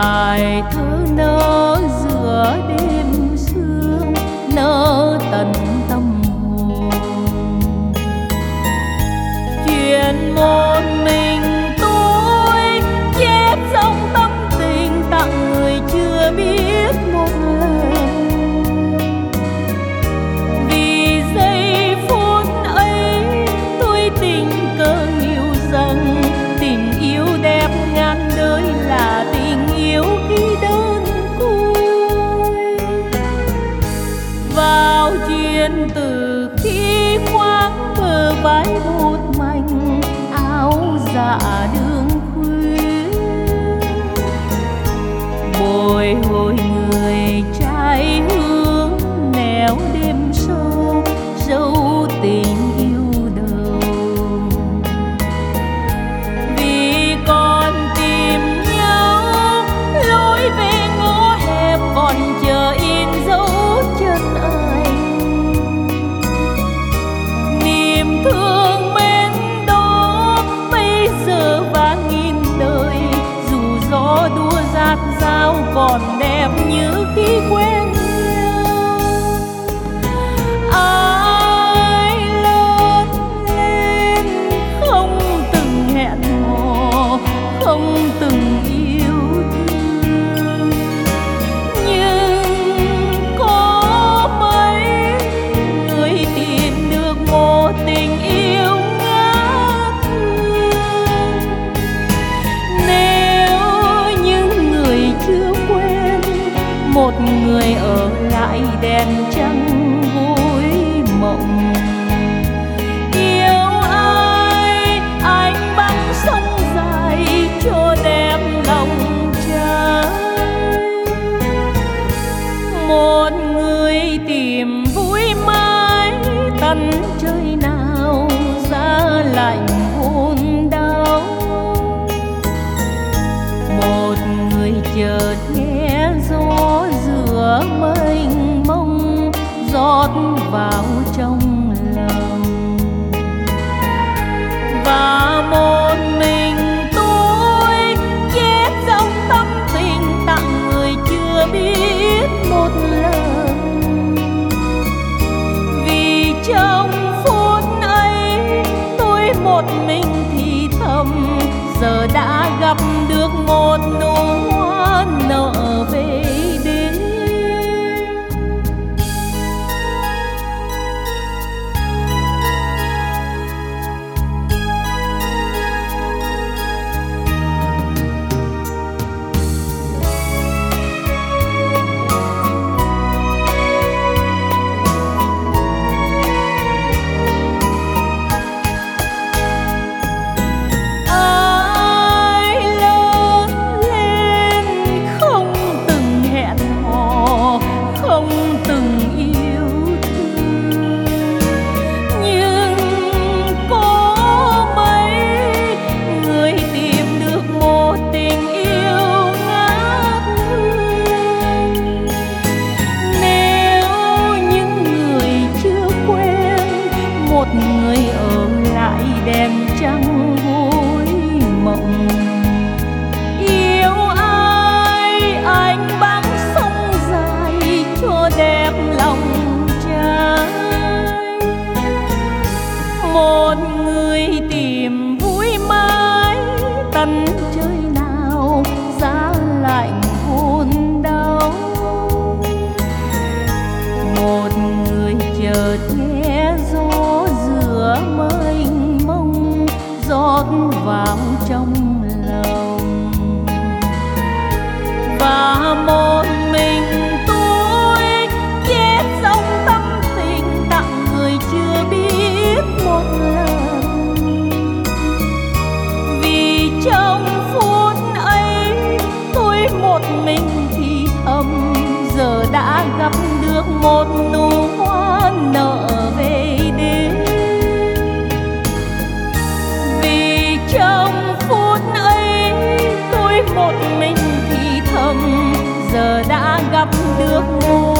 bài thơ nỡ giữa đêm sương, nỡ tận tâm hồn. Chuyện một mình tôi chép dòng tâm tình tặng người chưa biết một lần. Vì giây phút ấy tôi tình cờ hiểu rằng tình yêu đẹp ngàn đời là tình yêu khi đơn côi. Vào chuyện từ khi khoác bờ vai một mảnh áo dạ đường khuya, bồi hồi người trai hướng nẻo đêm sâu dấu tình yêu đầu. Vì còn tìm nhau lối về ngõ hẹp còn chờ in dấu chân anh. Niềm thương bên đó bây giờ vang nghìn đời, dù gió đua rát rao còn đẹp như khi quen nhau. Ai lớn lên không từng hẹn hò, không từng yêu thương, nhưng có mấy người tìm được một tình yêu ngát hương. Nếu những người chưa quên, một người ở lại đèn trăng vui mộng. Yêu ai anh băng sông dài cho đẹp lòng trai. Một người tìm vui mãi tận trời nào giá lạnh hôn đau. Một người chợt nghe gió giữa mênh mông rót vào trong lòng. Và một mình tôi chép dòng tâm tình tặng người chưa biết một lần. Vì trong phút ấy tôi một mình thì thầm, giờ đã gặp được một nụ hoa nở về đêm. Một người ở lại đèn trăng vui mộng. Yêu ai anh băng sông dài cho đẹp lòng trai. Một người tìm vui mãi tận trời nào giá lạnh hôn đau. Một người chợt nghe gió giữa mênh mông rót vào trong lòng. Và một mình tôi chép dòng tâm tình tặng người chưa biết một lần. Vì trong phút ấy tôi một mình thì thầm, giờ đã gặp được một nụ hoa nở về đêm. Vì trong phút ấy tôi một mình thì thầm, giờ đã gặp được một